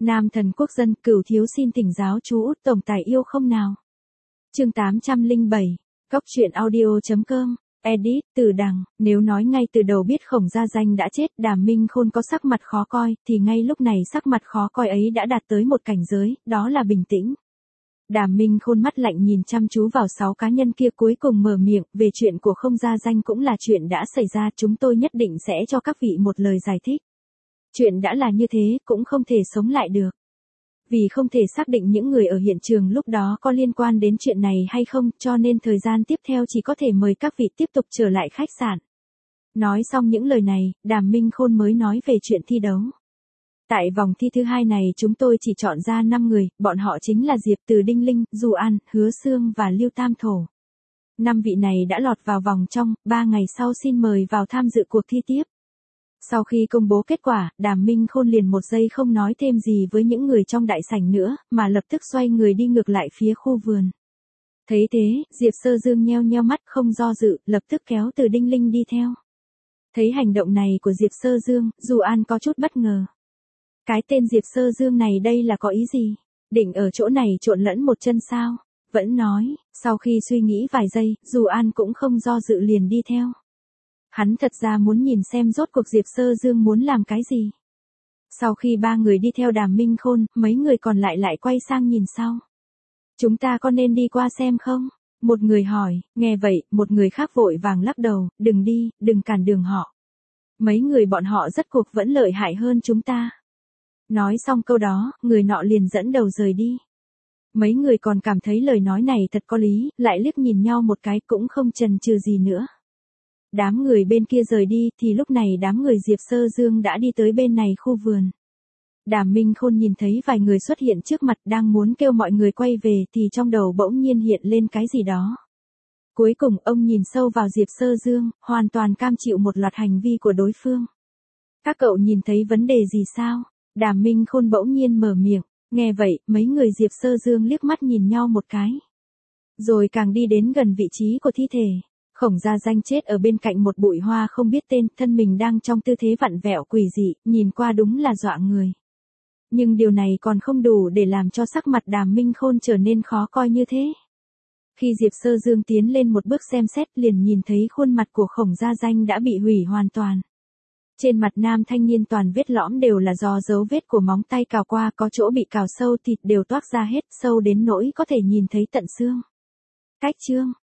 Nam thần quốc dân, Cửu thiếu xin thỉnh giáo chú Út tổng tài yêu không nào. Chương 807, Cóc truyện audio.com. Edit, Từ Đằng, nếu nói ngay từ đầu biết Khổng Gia Danh đã chết, Đàm Minh Khôn có sắc mặt khó coi, thì ngay lúc này sắc mặt khó coi ấy đã đạt tới một cảnh giới, đó là bình tĩnh. Đàm Minh Khôn mắt lạnh nhìn chăm chú vào 6 cá nhân kia, cuối cùng mở miệng, về chuyện của Khổng Gia Danh cũng là chuyện đã xảy ra, chúng tôi nhất định sẽ cho các vị một lời giải thích. Chuyện đã là như thế, cũng không thể sống lại được. Vì không thể xác định những người ở hiện trường lúc đó có liên quan đến chuyện này hay không, cho nên thời gian tiếp theo chỉ có thể mời các vị tiếp tục trở lại khách sạn. Nói xong những lời này, Đàm Minh Khôn mới nói về chuyện thi đấu. Tại vòng thi thứ 2 này chúng tôi chỉ chọn ra 5 người, bọn họ chính là Diệp Từ, Đinh Linh, Du An, Hứa Xương và Lưu Tam Thổ. 5 vị này đã lọt vào vòng trong, 3 ngày sau xin mời vào tham dự cuộc thi tiếp. Sau khi công bố kết quả, Đàm Minh Khôn liền một giây không nói thêm gì với những người trong đại sảnh nữa, mà lập tức xoay người đi ngược lại phía khu vườn. Thấy thế, Diệp Sơ Dương nheo nheo mắt không do dự, lập tức kéo Từ, Đinh Linh đi theo. Thấy hành động này của Diệp Sơ Dương, Du An có chút bất ngờ. Cái tên Diệp Sơ Dương này đây là có ý gì? Định ở chỗ này trộn lẫn một chân sao? Vẫn nói, sau khi suy nghĩ vài giây, Du An cũng không do dự liền đi theo. Hắn thật ra muốn nhìn xem rốt cuộc Diệp Sơ Dương muốn làm cái gì. Sau khi 3 người đi theo Đàm Minh Khôn, mấy người còn lại quay sang nhìn sau. Chúng ta có nên đi qua xem không? Một người hỏi, nghe vậy, một người khác vội vàng lắc đầu, đừng đi, đừng cản đường họ. Mấy người bọn họ rất cuộc vẫn lợi hại hơn chúng ta. Nói xong câu đó, người nọ liền dẫn đầu rời đi. Mấy người còn cảm thấy lời nói này thật có lý, lại liếc nhìn nhau một cái cũng không chần chừ gì nữa. Đám người bên kia rời đi thì lúc này đám người Diệp Sơ Dương đã đi tới bên này khu vườn. Đàm Minh Khôn nhìn thấy vài người xuất hiện trước mặt đang muốn kêu mọi người quay về thì trong đầu bỗng nhiên hiện lên cái gì đó. Cuối cùng ông nhìn sâu vào Diệp Sơ Dương, hoàn toàn cam chịu một loạt hành vi của đối phương. Các cậu nhìn thấy vấn đề gì sao? Đàm Minh Khôn bỗng nhiên mở miệng. Nghe vậy, mấy người Diệp Sơ Dương liếc mắt nhìn nhau một cái. Rồi càng đi đến gần vị trí của thi thể. Khổng Gia Danh chết ở bên cạnh một bụi hoa không biết tên, thân mình đang trong tư thế vặn vẹo quỷ dị, nhìn qua đúng là dọa người. Nhưng điều này còn không đủ để làm cho sắc mặt Đàm Minh Khôn trở nên khó coi như thế. Khi Diệp Sơ Dương tiến lên một bước xem xét liền nhìn thấy khuôn mặt của Khổng Gia Danh đã bị hủy hoàn toàn. Trên mặt nam thanh niên toàn vết lõm đều là do dấu vết của móng tay cào qua, có chỗ bị cào sâu thịt đều toác ra hết, sâu đến nỗi có thể nhìn thấy tận xương. Cách chương